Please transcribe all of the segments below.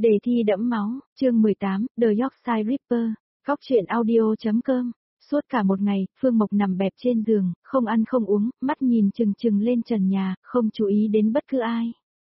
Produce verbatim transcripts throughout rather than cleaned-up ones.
Đề thi đẫm máu, chương mười tám, The Yorkshire Ripper, góc truyện audio.com. Suốt cả một ngày, Phương Mộc nằm bẹp trên giường, không ăn không uống, mắt nhìn chừng chừng lên trần nhà, không chú ý đến bất cứ ai.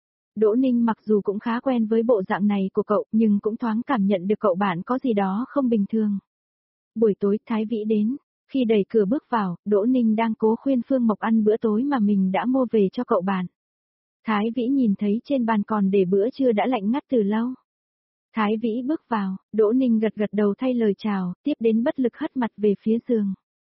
Đỗ Ninh mặc dù cũng khá quen với bộ dạng này của cậu, nhưng cũng thoáng cảm nhận được cậu bạn có gì đó không bình thường. Buổi tối, Thái Vĩ đến. Khi đẩy cửa bước vào, Đỗ Ninh đang cố khuyên Phương Mộc ăn bữa tối mà mình đã mua về cho cậu bạn. Thái Vĩ nhìn thấy trên bàn còn để bữa trưa đã lạnh ngắt từ lâu. Thái Vĩ bước vào, Đỗ Ninh gật gật đầu thay lời chào, tiếp đến bất lực hất mặt về phía giường.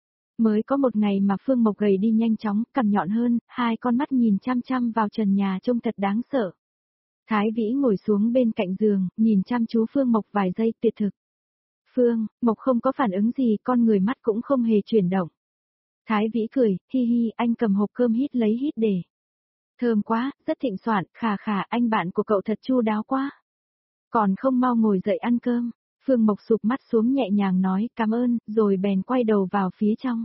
Mới có một ngày mà Phương Mộc gầy đi nhanh chóng, cằm nhọn hơn, hai con mắt nhìn chăm chăm vào trần nhà trông thật đáng sợ. Thái Vĩ ngồi xuống bên cạnh giường, nhìn chăm chú Phương Mộc vài giây tuyệt thực. Phương, Mộc không có phản ứng gì, con người mắt cũng không hề chuyển động. Thái Vĩ cười, hi hi, anh cầm hộp cơm hít lấy hít để. Thơm quá, rất thịnh soạn, khà khà, anh bạn của cậu thật chu đáo quá. Còn không mau ngồi dậy ăn cơm. Phương Mộc sụp mắt xuống nhẹ nhàng nói cảm ơn, rồi bèn quay đầu vào phía trong.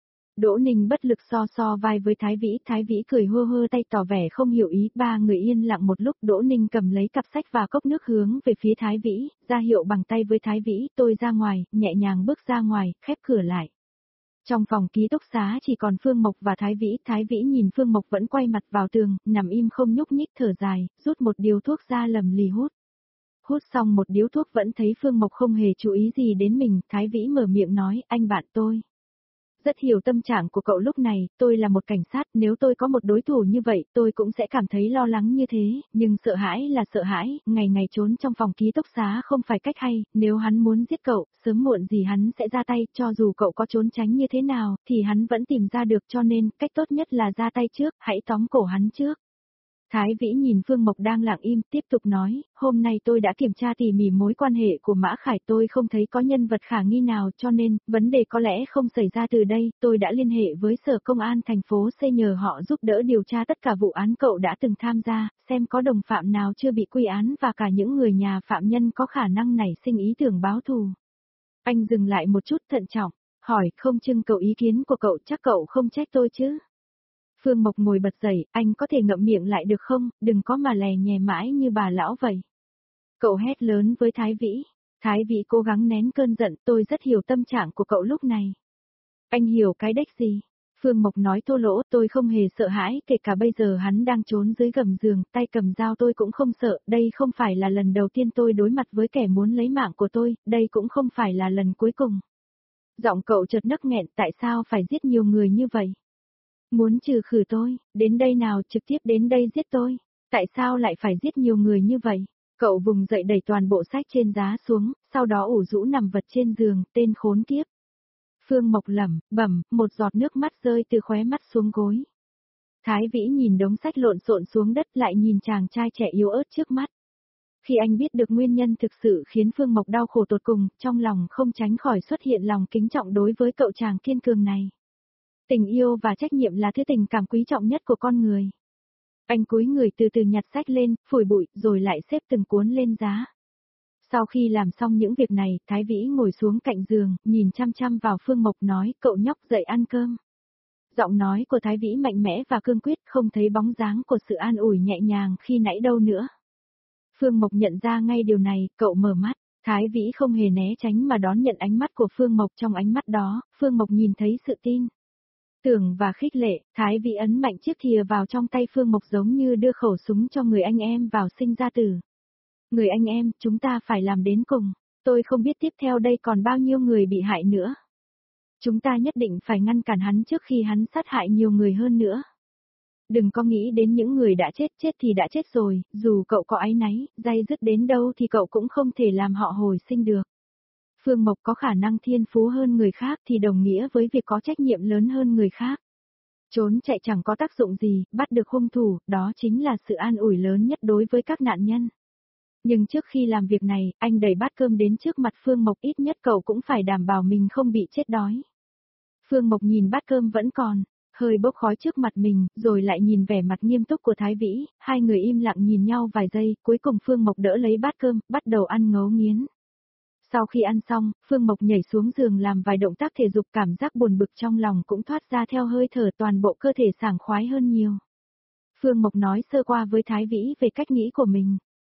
Đỗ Ninh bất lực so so vai với Thái Vĩ, Thái Vĩ cười hơ hơ tay tỏ vẻ không hiểu ý, ba người yên lặng một lúc. Đỗ Ninh cầm lấy cặp sách và cốc nước hướng về phía Thái Vĩ, ra hiệu bằng tay với Thái Vĩ, tôi ra ngoài, nhẹ nhàng bước ra ngoài, khép cửa lại. Trong phòng ký túc xá chỉ còn Phương Mộc và Thái Vĩ, Thái Vĩ nhìn Phương Mộc vẫn quay mặt vào tường, nằm im không nhúc nhích thở dài, rút một điếu thuốc ra lầm lì hút. Hút xong một điếu thuốc vẫn thấy Phương Mộc không hề chú ý gì đến mình, Thái Vĩ mở miệng nói, anh bạn tôi. Rất hiểu tâm trạng của cậu lúc này, tôi là một cảnh sát, nếu tôi có một đối thủ như vậy, tôi cũng sẽ cảm thấy lo lắng như thế, nhưng sợ hãi là sợ hãi, ngày ngày trốn trong phòng ký túc xá không phải cách hay, nếu hắn muốn giết cậu, sớm muộn gì hắn sẽ ra tay, cho dù cậu có trốn tránh như thế nào, thì hắn vẫn tìm ra được, cho nên, cách tốt nhất là ra tay trước, hãy tóm cổ hắn trước. Thái Vĩ nhìn Phương Mộc đang lặng im, tiếp tục nói, hôm nay tôi đã kiểm tra tỉ mỉ mối quan hệ của Mã Khải, tôi không thấy có nhân vật khả nghi nào, cho nên, vấn đề có lẽ không xảy ra từ đây, tôi đã liên hệ với Sở Công an thành phố C nhờ họ giúp đỡ điều tra tất cả vụ án cậu đã từng tham gia, xem có đồng phạm nào chưa bị quy án và cả những người nhà phạm nhân có khả năng nảy sinh ý tưởng báo thù. Anh dừng lại một chút thận trọng, hỏi, không trưng cầu ý kiến của cậu, chắc cậu không trách tôi chứ? Phương Mộc ngồi bật dậy, anh có thể ngậm miệng lại được không, đừng có mà lè nhè mãi như bà lão vậy. Cậu hét lớn với Thái Vĩ. Thái Vĩ cố gắng nén cơn giận, tôi rất hiểu tâm trạng của cậu lúc này. Anh hiểu cái đếch gì? Phương Mộc nói thô lỗ, tôi không hề sợ hãi, kể cả bây giờ hắn đang trốn dưới gầm giường, tay cầm dao tôi cũng không sợ, đây không phải là lần đầu tiên tôi đối mặt với kẻ muốn lấy mạng của tôi, đây cũng không phải là lần cuối cùng. Giọng cậu chợt nấc nghẹn, tại sao phải giết nhiều người như vậy? Muốn trừ khử tôi, đến đây nào, trực tiếp đến đây giết tôi. Tại sao lại phải giết nhiều người như vậy? Cậu vùng dậy đẩy toàn bộ sách trên giá xuống, sau đó ủ rũ nằm vật trên giường, tên khốn kiếp. Phương Mộc lẩm bẩm, một giọt nước mắt rơi từ khóe mắt xuống gối. Thái Vĩ nhìn đống sách lộn xộn xuống đất lại nhìn chàng trai trẻ yếu ớt trước mắt. Khi anh biết được nguyên nhân thực sự khiến Phương Mộc đau khổ tột cùng, trong lòng không tránh khỏi xuất hiện lòng kính trọng đối với cậu chàng kiên cường này. Tình yêu và trách nhiệm là thứ tình cảm quý trọng nhất của con người. Anh cúi người từ từ nhặt sách lên, phủi bụi, rồi lại xếp từng cuốn lên giá. Sau khi làm xong những việc này, Thái Vĩ ngồi xuống cạnh giường, nhìn chăm chăm vào Phương Mộc nói, cậu nhóc dậy ăn cơm. Giọng nói của Thái Vĩ mạnh mẽ và cương quyết, không thấy bóng dáng của sự an ủi nhẹ nhàng khi nãy đâu nữa. Phương Mộc nhận ra ngay điều này, cậu mở mắt. Thái Vĩ không hề né tránh mà đón nhận ánh mắt của Phương Mộc, trong ánh mắt đó, Phương Mộc nhìn thấy sự tin tưởng và khích lệ. Thái Vĩ ấn mạnh chiếc thìa vào trong tay Phương Mộc giống như đưa khẩu súng cho người anh em vào sinh ra tử. Người anh em, chúng ta phải làm đến cùng, tôi không biết tiếp theo đây còn bao nhiêu người bị hại nữa. Chúng ta nhất định phải ngăn cản hắn trước khi hắn sát hại nhiều người hơn nữa. Đừng có nghĩ đến những người đã chết, chết thì đã chết rồi, dù cậu có áy náy, day dứt đến đâu thì cậu cũng không thể làm họ hồi sinh được. Phương Mộc có khả năng thiên phú hơn người khác thì đồng nghĩa với việc có trách nhiệm lớn hơn người khác. Trốn chạy chẳng có tác dụng gì, bắt được hung thủ, đó chính là sự an ủi lớn nhất đối với các nạn nhân. Nhưng trước khi làm việc này, anh đẩy bát cơm đến trước mặt Phương Mộc, ít nhất cậu cũng phải đảm bảo mình không bị chết đói. Phương Mộc nhìn bát cơm vẫn còn, hơi bốc khói trước mặt mình, rồi lại nhìn vẻ mặt nghiêm túc của Thái Vĩ, hai người im lặng nhìn nhau vài giây, cuối cùng Phương Mộc đỡ lấy bát cơm, bắt đầu ăn ngấu nghiến. Sau khi ăn xong, Phương Mộc nhảy xuống giường làm vài động tác thể dục, cảm giác buồn bực trong lòng cũng thoát ra theo hơi thở, toàn bộ cơ thể sảng khoái hơn nhiều. Phương Mộc nói sơ qua với Thái Vĩ về cách nghĩ của mình.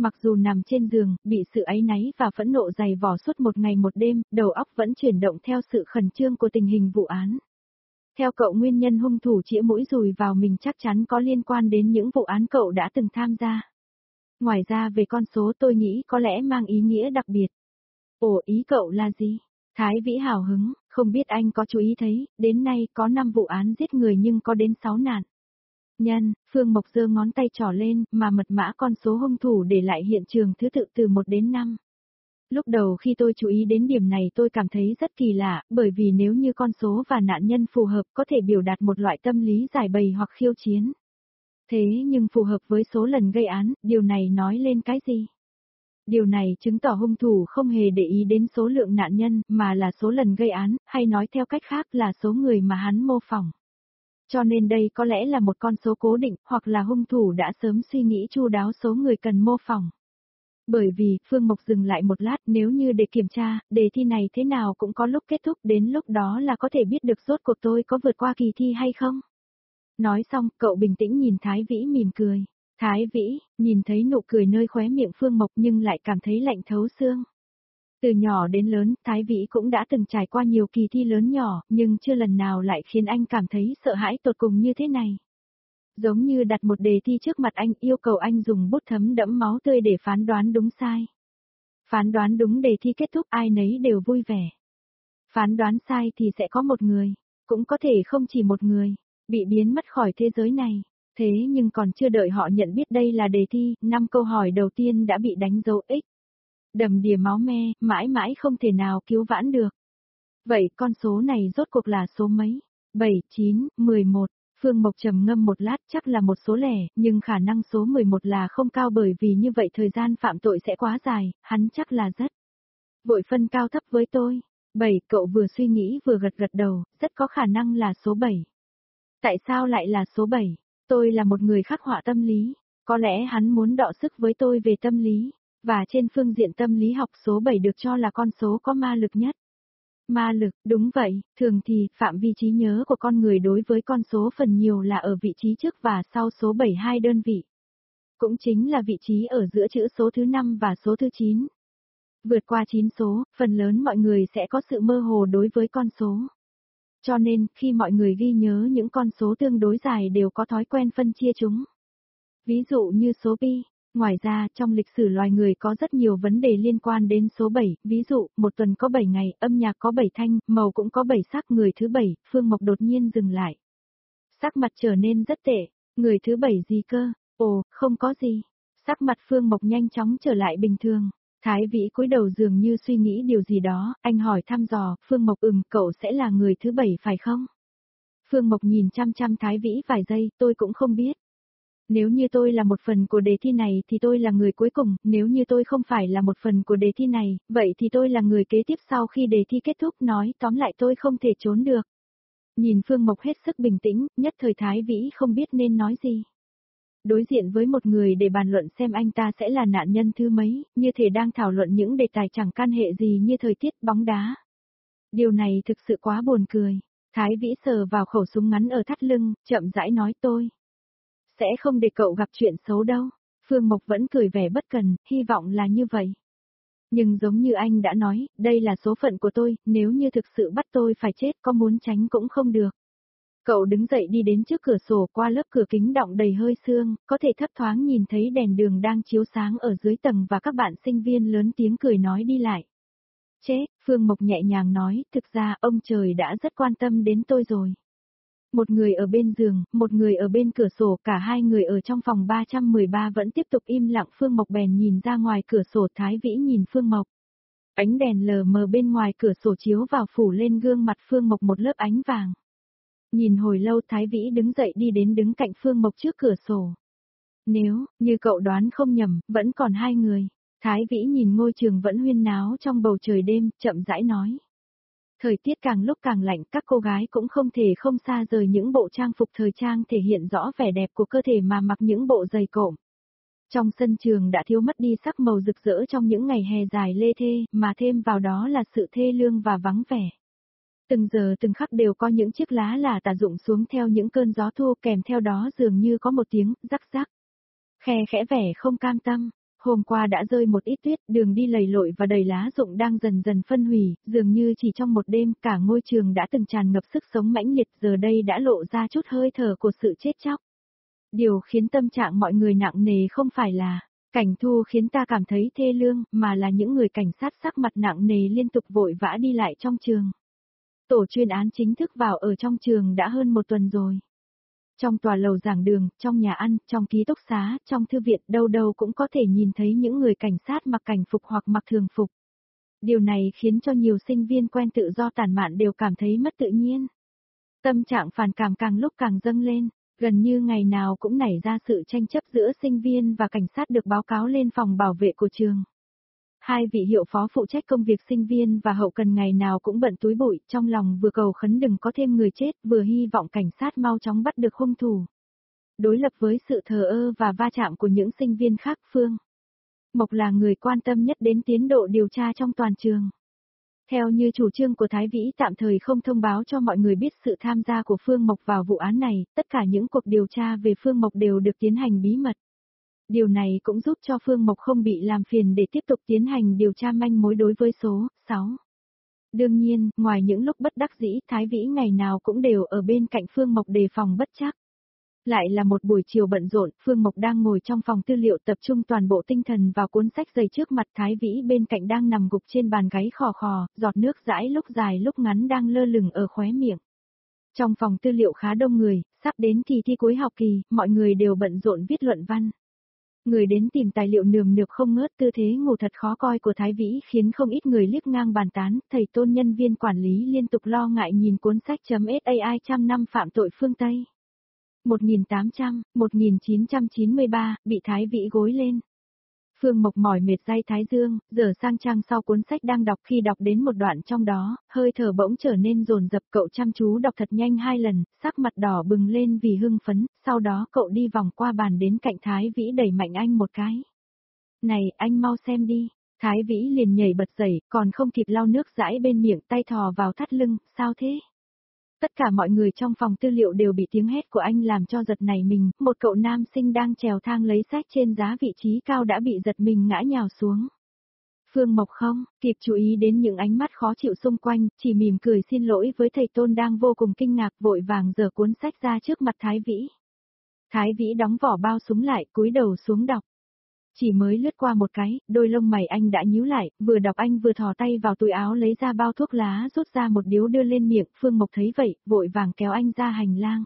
Mặc dù nằm trên giường, bị sự áy náy và phẫn nộ dày vò suốt một ngày một đêm, đầu óc vẫn chuyển động theo sự khẩn trương của tình hình vụ án. Theo cậu, nguyên nhân hung thủ chĩa mũi dùi vào mình chắc chắn có liên quan đến những vụ án cậu đã từng tham gia. Ngoài ra về con số tôi nghĩ có lẽ mang ý nghĩa đặc biệt. Ồ, ý cậu là gì? Thái Vĩ hào hứng, không biết anh có chú ý thấy, đến nay có năm vụ án giết người nhưng có đến sáu nạn nhân. Phương Mộc giơ ngón tay trỏ lên, mà mật mã con số hung thủ để lại hiện trường thứ tự từ một đến năm. Lúc đầu khi tôi chú ý đến điểm này tôi cảm thấy rất kỳ lạ, bởi vì nếu như con số và nạn nhân phù hợp có thể biểu đạt một loại tâm lý giải bày hoặc khiêu chiến. Thế nhưng phù hợp với số lần gây án, điều này nói lên cái gì? Điều này chứng tỏ hung thủ không hề để ý đến số lượng nạn nhân, mà là số lần gây án, hay nói theo cách khác là số người mà hắn mô phỏng. Cho nên đây có lẽ là một con số cố định, hoặc là hung thủ đã sớm suy nghĩ chu đáo số người cần mô phỏng. Bởi vì, Phương Mộc dừng lại một lát, nếu như để kiểm tra, đề thi này thế nào cũng có lúc kết thúc, đến lúc đó là có thể biết được rốt cuộc tôi có vượt qua kỳ thi hay không. Nói xong, cậu bình tĩnh nhìn Thái Vĩ mỉm cười. Thái Vĩ, nhìn thấy nụ cười nơi khóe miệng Phương Mộc nhưng lại cảm thấy lạnh thấu xương. Từ nhỏ đến lớn, Thái Vĩ cũng đã từng trải qua nhiều kỳ thi lớn nhỏ, nhưng chưa lần nào lại khiến anh cảm thấy sợ hãi tột cùng như thế này. Giống như đặt một đề thi trước mặt anh, yêu cầu anh dùng bút thấm đẫm máu tươi để phán đoán đúng sai. Phán đoán đúng đề thi kết thúc ai nấy đều vui vẻ. Phán đoán sai thì sẽ có một người, cũng có thể không chỉ một người, bị biến mất khỏi thế giới này. Thế nhưng còn chưa đợi họ nhận biết đây là đề thi, năm câu hỏi đầu tiên đã bị đánh dấu X. Đầm đìa máu me, mãi mãi không thể nào cứu vãn được. Vậy con số này rốt cuộc là số mấy? bảy, chín, mười một. Phương Mộc trầm ngâm một lát, chắc là một số lẻ, nhưng khả năng số mười một là không cao, bởi vì như vậy thời gian phạm tội sẽ quá dài, hắn chắc là rất vội phân cao thấp với tôi. bảy, cậu vừa suy nghĩ vừa gật gật đầu, rất có khả năng là số bảy. Tại sao lại là số bảy? Tôi là một người khắc họa tâm lý, có lẽ hắn muốn đọ sức với tôi về tâm lý, và trên phương diện tâm lý học số bảy được cho là con số có ma lực nhất. Ma lực, đúng vậy, thường thì, phạm vi trí nhớ của con người đối với con số phần nhiều là ở vị trí trước và sau số bảy hai đơn vị. Cũng chính là vị trí ở giữa chữ số thứ năm và số thứ chín. Vượt qua chín số, phần lớn mọi người sẽ có sự mơ hồ đối với con số. Cho nên, khi mọi người ghi nhớ những con số tương đối dài đều có thói quen phân chia chúng. Ví dụ như số pi. Ngoài ra, trong lịch sử loài người có rất nhiều vấn đề liên quan đến số bảy, ví dụ, một tuần có bảy ngày, âm nhạc có bảy thanh, màu cũng có bảy sắc. Người thứ bảy, Phương Mộc đột nhiên dừng lại. Sắc mặt trở nên rất tệ, người thứ bảy gì cơ? Ồ, không có gì. Sắc mặt Phương Mộc nhanh chóng trở lại bình thường. Thái Vĩ cúi đầu dường như suy nghĩ điều gì đó, anh hỏi thăm dò, Phương Mộc ừm, cậu sẽ là người thứ bảy phải không? Phương Mộc nhìn chăm chăm Thái Vĩ vài giây, tôi cũng không biết. Nếu như tôi là một phần của đề thi này thì tôi là người cuối cùng, nếu như tôi không phải là một phần của đề thi này, vậy thì tôi là người kế tiếp sau khi đề thi kết thúc, nói tóm lại tôi không thể trốn được. Nhìn Phương Mộc hết sức bình tĩnh, nhất thời Thái Vĩ không biết nên nói gì. Đối diện với một người để bàn luận xem anh ta sẽ là nạn nhân thứ mấy, như thể đang thảo luận những đề tài chẳng can hệ gì như thời tiết, bóng đá. Điều này thực sự quá buồn cười. Thái Vĩ sờ vào khẩu súng ngắn ở thắt lưng, chậm rãi nói tôi sẽ không để cậu gặp chuyện xấu đâu. Phương Mộc vẫn cười vẻ bất cần, hy vọng là như vậy. Nhưng giống như anh đã nói, đây là số phận của tôi, nếu như thực sự bắt tôi phải chết có muốn tránh cũng không được. Cậu đứng dậy đi đến trước cửa sổ, qua lớp cửa kính đọng đầy hơi sương, có thể thấp thoáng nhìn thấy đèn đường đang chiếu sáng ở dưới tầng và các bạn sinh viên lớn tiếng cười nói đi lại. Chết, Phương Mộc nhẹ nhàng nói, thực ra ông trời đã rất quan tâm đến tôi rồi. Một người ở bên giường, một người ở bên cửa sổ, cả hai người ở trong phòng ba trăm mười ba vẫn tiếp tục im lặng. Phương Mộc bèn nhìn ra ngoài cửa sổ. Thái Vĩ nhìn Phương Mộc. Ánh đèn lờ mờ bên ngoài cửa sổ chiếu vào phủ lên gương mặt Phương Mộc một lớp ánh vàng. Nhìn hồi lâu Thái Vĩ đứng dậy đi đến đứng cạnh Phương Mộc trước cửa sổ. Nếu, như cậu đoán không nhầm, vẫn còn hai người. Thái Vĩ nhìn ngôi trường vẫn huyên náo trong bầu trời đêm, chậm rãi nói. Thời tiết càng lúc càng lạnh, các cô gái cũng không thể không xa rời những bộ trang phục thời trang thể hiện rõ vẻ đẹp của cơ thể mà mặc những bộ giày cộm. Trong sân trường đã thiếu mất đi sắc màu rực rỡ trong những ngày hè dài lê thê, mà thêm vào đó là sự thê lương và vắng vẻ. Từng giờ từng khắc đều có những chiếc lá là tả rụng xuống theo những cơn gió thu, kèm theo đó dường như có một tiếng rắc rắc. Khe khẽ vẻ không cam tâm. Hôm qua đã rơi một ít tuyết, đường đi lầy lội và đầy lá rụng đang dần dần phân hủy, dường như chỉ trong một đêm cả ngôi trường đã từng tràn ngập sức sống mãnh liệt giờ đây đã lộ ra chút hơi thở của sự chết chóc. Điều khiến tâm trạng mọi người nặng nề không phải là cảnh thu khiến ta cảm thấy thê lương, mà là những người cảnh sát sắc mặt nặng nề liên tục vội vã đi lại trong trường. Tổ chuyên án chính thức vào ở trong trường đã hơn một tuần rồi. Trong tòa lầu giảng đường, trong nhà ăn, trong ký túc xá, trong thư viện, đâu đâu cũng có thể nhìn thấy những người cảnh sát mặc cảnh phục hoặc mặc thường phục. Điều này khiến cho nhiều sinh viên quen tự do tản mạn đều cảm thấy mất tự nhiên. Tâm trạng phản cảm càng lúc càng dâng lên, gần như ngày nào cũng nảy ra sự tranh chấp giữa sinh viên và cảnh sát được báo cáo lên phòng bảo vệ của trường. Hai vị hiệu phó phụ trách công việc sinh viên và hậu cần ngày nào cũng bận túi bụi, trong lòng vừa cầu khấn đừng có thêm người chết, vừa hy vọng cảnh sát mau chóng bắt được hung thủ. Đối lập với sự thờ ơ và va chạm của những sinh viên khác, Phương Mộc là người quan tâm nhất đến tiến độ điều tra trong toàn trường. Theo như chủ trương của Thái Vĩ tạm thời không thông báo cho mọi người biết sự tham gia của Phương Mộc vào vụ án này, tất cả những cuộc điều tra về Phương Mộc đều được tiến hành bí mật. Điều này cũng giúp cho Phương Mộc không bị làm phiền để tiếp tục tiến hành điều tra manh mối đối với số sáu. Đương nhiên, ngoài những lúc bất đắc dĩ, Thái Vĩ ngày nào cũng đều ở bên cạnh Phương Mộc đề phòng bất trắc. Lại là một buổi chiều bận rộn, Phương Mộc đang ngồi trong phòng tư liệu tập trung toàn bộ tinh thần vào cuốn sách dày trước mặt, Thái Vĩ bên cạnh đang nằm gục trên bàn gáy khò khò, giọt nước dãi lúc dài lúc ngắn đang lơ lửng ở khóe miệng. Trong phòng tư liệu khá đông người, sắp đến kỳ thi cuối học kỳ, mọi người đều bận rộn viết luận văn. Người đến tìm tài liệu nườm nượp không ngớt, tư thế ngủ thật khó coi của Thái Vĩ khiến không ít người liếc ngang bàn tán, thầy Tôn nhân viên quản lý liên tục lo ngại nhìn cuốn sách .sai trăm năm phạm tội phương Tây. một nghìn tám trăm, một nghìn chín trăm chín mươi ba, bị Thái Vĩ gối lên. Phương Mộc mỏi mệt day thái dương, dở sang trang sau cuốn sách đang đọc, khi đọc đến một đoạn trong đó, hơi thở bỗng trở nên dồn dập, cậu chăm chú đọc thật nhanh hai lần, sắc mặt đỏ bừng lên vì hưng phấn, sau đó cậu đi vòng qua bàn đến cạnh Thái Vĩ đẩy mạnh anh một cái. Này, anh mau xem đi. Thái Vĩ liền nhảy bật dậy, còn không kịp lau nước dãi bên miệng, tay thò vào thắt lưng, sao thế? Tất cả mọi người trong phòng tư liệu đều bị tiếng hét của anh làm cho giật nảy mình, một cậu nam sinh đang trèo thang lấy sách trên giá vị trí cao đã bị giật mình ngã nhào xuống. Phương Mộc không kịp chú ý đến những ánh mắt khó chịu xung quanh, chỉ mỉm cười xin lỗi với thầy Tôn đang vô cùng kinh ngạc, vội vàng giở cuốn sách ra trước mặt Thái Vĩ. Thái Vĩ đóng vỏ bao súng lại, cúi đầu xuống đọc. Chỉ mới lướt qua một cái, đôi lông mày anh đã nhíu lại, vừa đọc anh vừa thò tay vào túi áo lấy ra bao thuốc lá, rút ra một điếu đưa lên miệng. Phương Mộc thấy vậy, vội vàng kéo anh ra hành lang.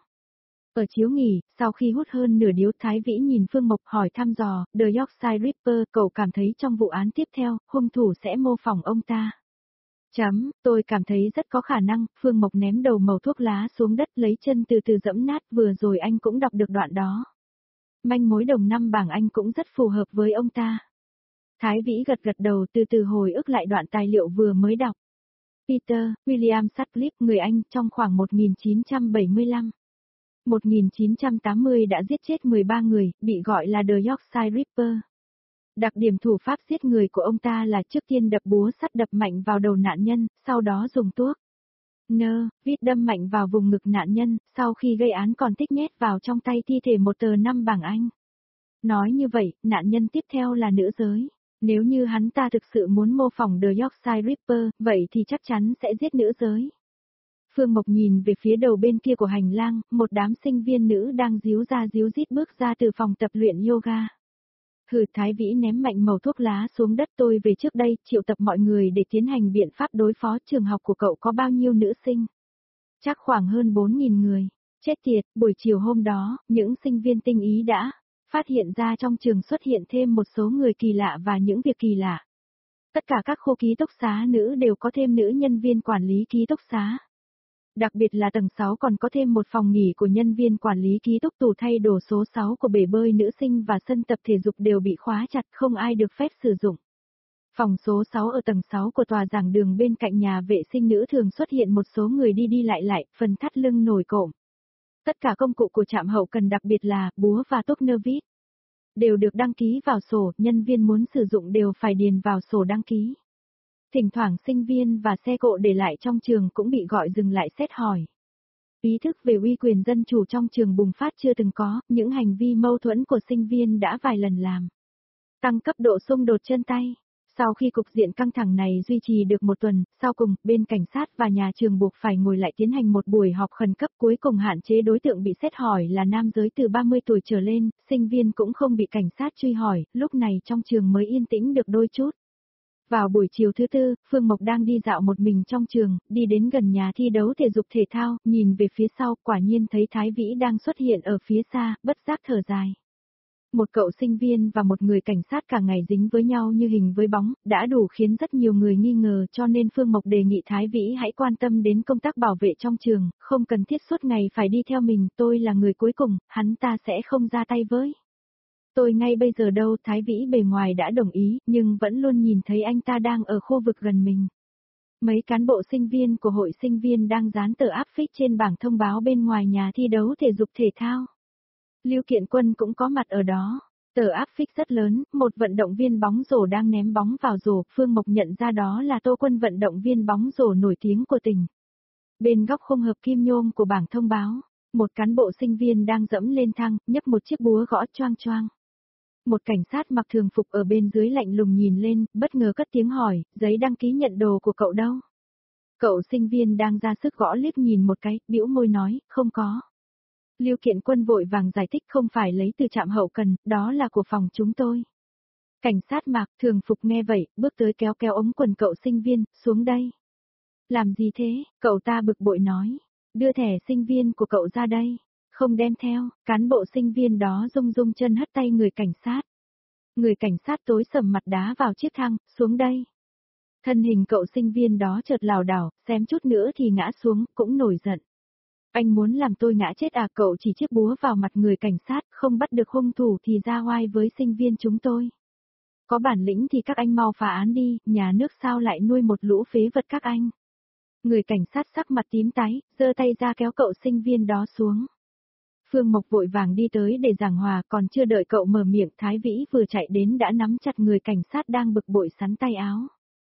Ở chiếu nghỉ, sau khi hút hơn nửa điếu, Thái Vĩ nhìn Phương Mộc hỏi thăm dò, The Yorkshire Ripper, cậu cảm thấy trong vụ án tiếp theo, hung thủ sẽ mô phỏng ông ta? Chấm, tôi cảm thấy rất có khả năng. Phương Mộc ném đầu mẩu thuốc lá xuống đất, lấy chân từ từ dẫm nát, vừa rồi anh cũng đọc được đoạn đó. Manh mối đồng năm bảng Anh cũng rất phù hợp với ông ta. Thái Vĩ gật gật đầu, từ từ hồi ức lại đoạn tài liệu vừa mới đọc. Peter William Sutcliffe, người Anh, trong khoảng một nghìn chín trăm bảy mươi lăm đến một nghìn chín trăm tám mươi đã giết chết mười ba người, bị gọi là The Yorkshire Ripper. Đặc điểm thủ pháp giết người của ông ta là trước tiên đập búa sắt đập mạnh vào đầu nạn nhân, sau đó dùng tuốc nơ vít đâm mạnh vào vùng ngực nạn nhân, sau khi gây án còn tích nhét vào trong tay thi thể một tờ năm bảng Anh. Nói như vậy, nạn nhân tiếp theo là nữ giới. Nếu như hắn ta thực sự muốn mô phỏng The Yorkshire Ripper, vậy thì chắc chắn sẽ giết nữ giới. Phương Mộc nhìn về phía đầu bên kia của hành lang, một đám sinh viên nữ đang díu ra díu dít bước ra từ phòng tập luyện yoga. Hừ, Thái Vĩ ném mạnh mẩu thuốc lá xuống đất. Tôi về trước đây, triệu tập mọi người để tiến hành biện pháp đối phó. Trường học của cậu có bao nhiêu nữ sinh? Chắc khoảng hơn bốn nghìn người. Chết tiệt, buổi chiều hôm đó, những sinh viên tinh ý đã phát hiện ra trong trường xuất hiện thêm một số người kỳ lạ và những việc kỳ lạ. Tất cả các khu ký túc xá nữ đều có thêm nữ nhân viên quản lý ký túc xá. Đặc biệt là tầng sáu còn có thêm một phòng nghỉ của nhân viên quản lý ký túc, tủ thay đồ số sáu của bể bơi nữ sinh và sân tập thể dục đều bị khóa chặt, không ai được phép sử dụng. Phòng số sáu ở tầng sáu của tòa giảng đường bên cạnh nhà vệ sinh nữ thường xuất hiện một số người đi đi lại lại, phần thắt lưng nổi cộm. Tất cả công cụ của trạm hậu cần, đặc biệt là búa và tuốc nơ vít, đều được đăng ký vào sổ, nhân viên muốn sử dụng đều phải điền vào sổ đăng ký. Thỉnh thoảng sinh viên và xe cộ để lại trong trường cũng bị gọi dừng lại xét hỏi. Ý thức về uy quyền dân chủ trong trường bùng phát chưa từng có, những hành vi mâu thuẫn của sinh viên đã vài lần làm Tăng cấp độ xung đột chân tay. Sau khi cục diện căng thẳng này duy trì được một tuần, sau cùng, bên cảnh sát và nhà trường buộc phải ngồi lại tiến hành một buổi họp khẩn cấp, cuối cùng hạn chế đối tượng bị xét hỏi là nam giới từ ba mươi tuổi trở lên, sinh viên cũng không bị cảnh sát truy hỏi, lúc này trong trường mới yên tĩnh được đôi chút. Vào buổi chiều thứ tư, Phương Mộc đang đi dạo một mình trong trường, đi đến gần nhà thi đấu thể dục thể thao, nhìn về phía sau, quả nhiên thấy Thái Vĩ đang xuất hiện ở phía xa, bất giác thở dài. Một cậu sinh viên và một người cảnh sát cả ngày dính với nhau như hình với bóng, đã đủ khiến rất nhiều người nghi ngờ, cho nên Phương Mộc đề nghị Thái Vĩ hãy quan tâm đến công tác bảo vệ trong trường, không cần thiết suốt ngày phải đi theo mình, tôi là người cuối cùng, hắn ta sẽ không ra tay với. Tôi ngay bây giờ đâu, Thái Vĩ bề ngoài đã đồng ý, nhưng vẫn luôn nhìn thấy anh ta đang ở khu vực gần mình. Mấy cán bộ sinh viên của hội sinh viên đang dán tờ áp phích trên bảng thông báo bên ngoài nhà thi đấu thể dục thể thao. Lưu Kiện Quân cũng có mặt ở đó. Tờ áp phích rất lớn, một vận động viên bóng rổ đang ném bóng vào rổ, Phương Mộc nhận ra đó là Tô Quân, vận động viên bóng rổ nổi tiếng của tỉnh. Bên góc khung hợp kim nhôm của bảng thông báo, một cán bộ sinh viên đang dẫm lên thang, nhấc một chiếc búa gõ choang choang. Một cảnh sát mặc thường phục ở bên dưới lạnh lùng nhìn lên, bất ngờ cất tiếng hỏi, giấy đăng ký nhận đồ của cậu đâu? Cậu sinh viên đang ra sức gõ liếc nhìn một cái, bĩu môi nói, không có. Lưu Kiện Quân vội vàng giải thích, không phải lấy từ trạm hậu cần, đó là của phòng chúng tôi. Cảnh sát mặc thường phục nghe vậy, bước tới kéo kéo ống quần cậu sinh viên, xuống đây. Làm gì thế, cậu ta bực bội nói, đưa thẻ sinh viên của cậu ra đây. Không đem theo, cán bộ sinh viên đó rung rung chân hất tay người cảnh sát. Người cảnh sát tối sầm mặt đá vào chiếc thang, xuống đây. Thân hình cậu sinh viên đó chợt lảo đảo, xém chút nữa thì ngã xuống, cũng nổi giận. Anh muốn làm tôi ngã chết à? Cậu chỉ chiếc búa vào mặt người cảnh sát, không bắt được hung thủ thì ra oai với sinh viên chúng tôi. Có bản lĩnh thì các anh mau phá án đi, nhà nước sao lại nuôi một lũ phế vật các anh. Người cảnh sát sắc mặt tím tái, giơ tay ra kéo cậu sinh viên đó xuống. Phương Mộc vội vàng đi tới để giảng hòa, còn chưa đợi cậu mở miệng, Thái Vĩ vừa chạy đến đã nắm chặt người cảnh sát đang bực bội sắn tay áo.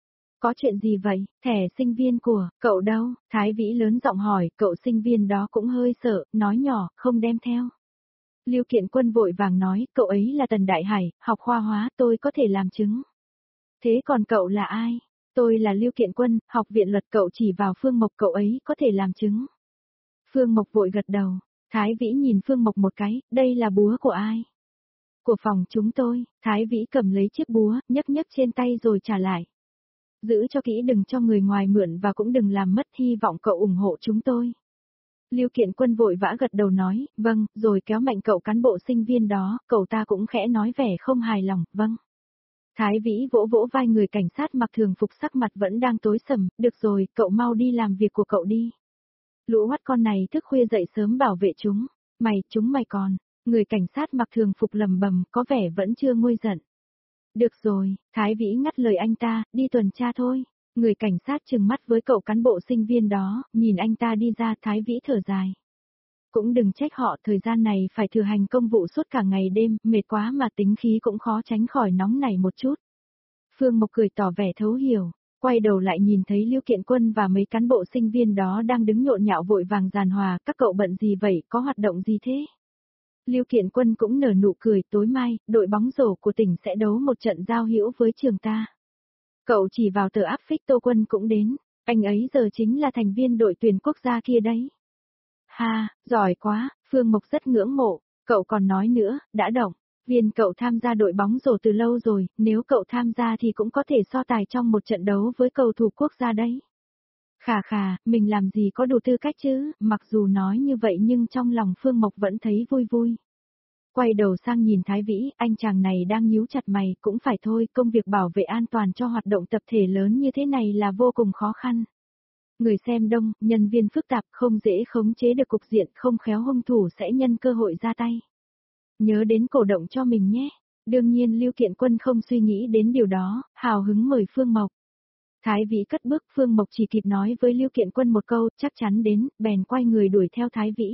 Có chuyện gì vậy, thẻ sinh viên của, cậu đâu? Thái Vĩ lớn giọng hỏi, cậu sinh viên đó cũng hơi sợ, nói nhỏ, không đem theo. Lưu Kiện Quân vội vàng nói, cậu ấy là Tần Đại Hải, học khoa hóa, tôi có thể làm chứng. Thế còn cậu là ai? Tôi là Lưu Kiện Quân, học viện luật. Cậu chỉ vào Phương Mộc, cậu ấy có thể làm chứng. Phương Mộc vội gật đầu. Thái Vĩ nhìn Phương Mộc một cái, đây là búa của ai? Của phòng chúng tôi. Thái Vĩ cầm lấy chiếc búa, nhấc nhấc trên tay rồi trả lại. Giữ cho kỹ, đừng cho người ngoài mượn và cũng đừng làm mất, hy vọng cậu ủng hộ chúng tôi. Lưu Kiện Quân vội vã gật đầu nói, vâng, rồi kéo mạnh cậu cán bộ sinh viên đó, cậu ta cũng khẽ nói vẻ không hài lòng, vâng. Thái Vĩ vỗ vỗ vai người cảnh sát mặc thường phục, sắc mặt vẫn đang tối sầm, được rồi, cậu mau đi làm việc của cậu đi. Lũ hoắt con này thức khuya dậy sớm bảo vệ chúng, mày, chúng mày còn, người cảnh sát mặc thường phục lầm bầm, có vẻ vẫn chưa nguôi giận. Được rồi, Thái Vĩ ngắt lời anh ta, đi tuần tra thôi. Người cảnh sát trừng mắt với cậu cán bộ sinh viên đó, nhìn anh ta đi ra, Thái Vĩ thở dài. Cũng đừng trách họ, thời gian này phải thực hành công vụ suốt cả ngày đêm, mệt quá mà tính khí cũng khó tránh khỏi nóng nảy một chút. Phương Mộc cười tỏ vẻ thấu hiểu, quay đầu lại nhìn thấy Lưu Kiện Quân và mấy cán bộ sinh viên đó đang đứng nhộn nhạo vội vàng giàn hòa, các cậu bận gì vậy, có hoạt động gì thế? Lưu Kiện Quân cũng nở nụ cười, tối mai, đội bóng rổ của tỉnh sẽ đấu một trận giao hữu với trường ta. Cậu chỉ vào tờ áp phích, Tô Quân cũng đến, anh ấy giờ chính là thành viên đội tuyển quốc gia kia đấy. Ha, giỏi quá, Phương Mộc rất ngưỡng mộ, cậu còn nói nữa, đã động, viên cậu tham gia đội bóng rổ từ lâu rồi, nếu cậu tham gia thì cũng có thể so tài trong một trận đấu với cầu thủ quốc gia đấy. Khà khà, mình làm gì có đủ tư cách chứ, mặc dù nói như vậy nhưng trong lòng Phương Mộc vẫn thấy vui vui. Quay đầu sang nhìn Thái Vĩ, anh chàng này đang nhíu chặt mày, cũng phải thôi, công việc bảo vệ an toàn cho hoạt động tập thể lớn như thế này là vô cùng khó khăn. Người xem đông, nhân viên phức tạp, không dễ khống chế được cục diện, không khéo hung thủ sẽ nhân cơ hội ra tay. Nhớ đến cổ động cho mình nhé. Đương nhiên Lưu Kiện Quân không suy nghĩ đến điều đó, hào hứng mời Phương Mộc. Thái Vĩ cất bước, Phương Mộc chỉ kịp nói với Lưu Kiện Quân một câu, chắc chắn đến, bèn quay người đuổi theo Thái Vĩ.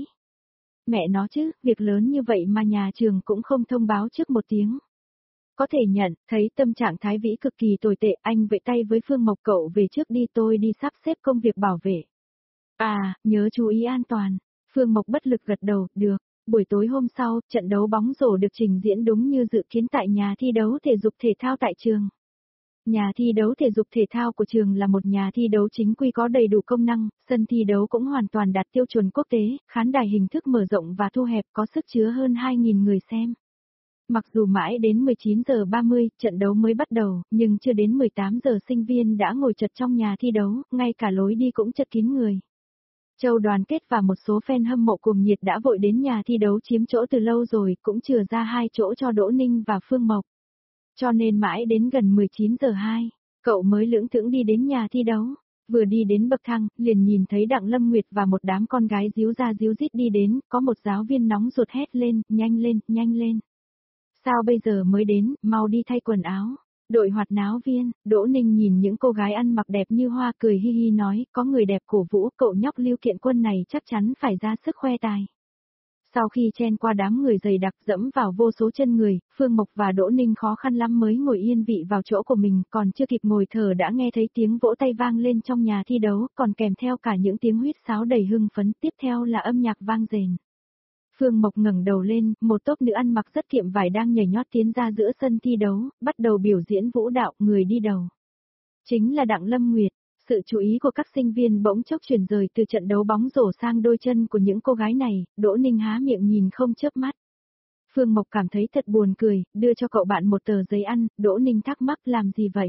Mẹ nó chứ, việc lớn như vậy mà nhà trường cũng không thông báo trước một tiếng. Có thể nhận, thấy tâm trạng Thái Vĩ cực kỳ tồi tệ, anh vẫy tay với Phương Mộc, cậu về trước đi, tôi đi sắp xếp công việc bảo vệ. À, nhớ chú ý an toàn. Phương Mộc bất lực gật đầu, được. Buổi tối hôm sau, trận đấu bóng rổ được trình diễn đúng như dự kiến tại nhà thi đấu thể dục thể thao tại trường. Nhà thi đấu thể dục thể thao của trường là một nhà thi đấu chính quy có đầy đủ công năng, sân thi đấu cũng hoàn toàn đạt tiêu chuẩn quốc tế, khán đài hình thức mở rộng và thu hẹp có sức chứa hơn hai nghìn người xem. Mặc dù mãi đến mười chín giờ ba mươi, trận đấu mới bắt đầu, nhưng chưa đến mười tám giờ sinh viên đã ngồi chật trong nhà thi đấu, ngay cả lối đi cũng chật kín người. Châu Đoàn Kết và một số fan hâm mộ cuồng nhiệt đã vội đến nhà thi đấu chiếm chỗ từ lâu rồi, cũng chừa ra hai chỗ cho Đỗ Ninh và Phương Mộc. Cho nên mãi đến gần mười chín giờ hai, cậu mới lững thững đi đến nhà thi đấu. Vừa đi đến bậc thang, liền nhìn thấy Đặng Lâm Nguyệt và một đám con gái díu ra díu dít đi đến, có một giáo viên nóng ruột hét lên, nhanh lên, nhanh lên. Sao bây giờ mới đến, mau đi thay quần áo. Đội hoạt náo viên, Đỗ Ninh nhìn những cô gái ăn mặc đẹp như hoa cười hi hi nói, có người đẹp cổ vũ, cậu nhóc Lưu Kiện Quân này chắc chắn phải ra sức khoe tài. Sau khi chen qua đám người dày đặc dẫm vào vô số chân người, Phương Mộc và Đỗ Ninh khó khăn lắm mới ngồi yên vị vào chỗ của mình, còn chưa kịp ngồi thở đã nghe thấy tiếng vỗ tay vang lên trong nhà thi đấu, còn kèm theo cả những tiếng huýt sáo đầy hưng phấn, tiếp theo là âm nhạc vang dền. Phương Mộc ngẩng đầu lên, một tốp nữ ăn mặc rất kiệm vải đang nhảy nhót tiến ra giữa sân thi đấu, bắt đầu biểu diễn vũ đạo, người đi đầu. Chính là Đặng Lâm Nguyệt. Sự chú ý của các sinh viên bỗng chốc chuyển rời từ trận đấu bóng rổ sang đôi chân của những cô gái này, Đỗ Ninh há miệng nhìn không chớp mắt. Phương Mộc cảm thấy thật buồn cười, đưa cho cậu bạn một tờ giấy ăn, Đỗ Ninh thắc mắc làm gì vậy?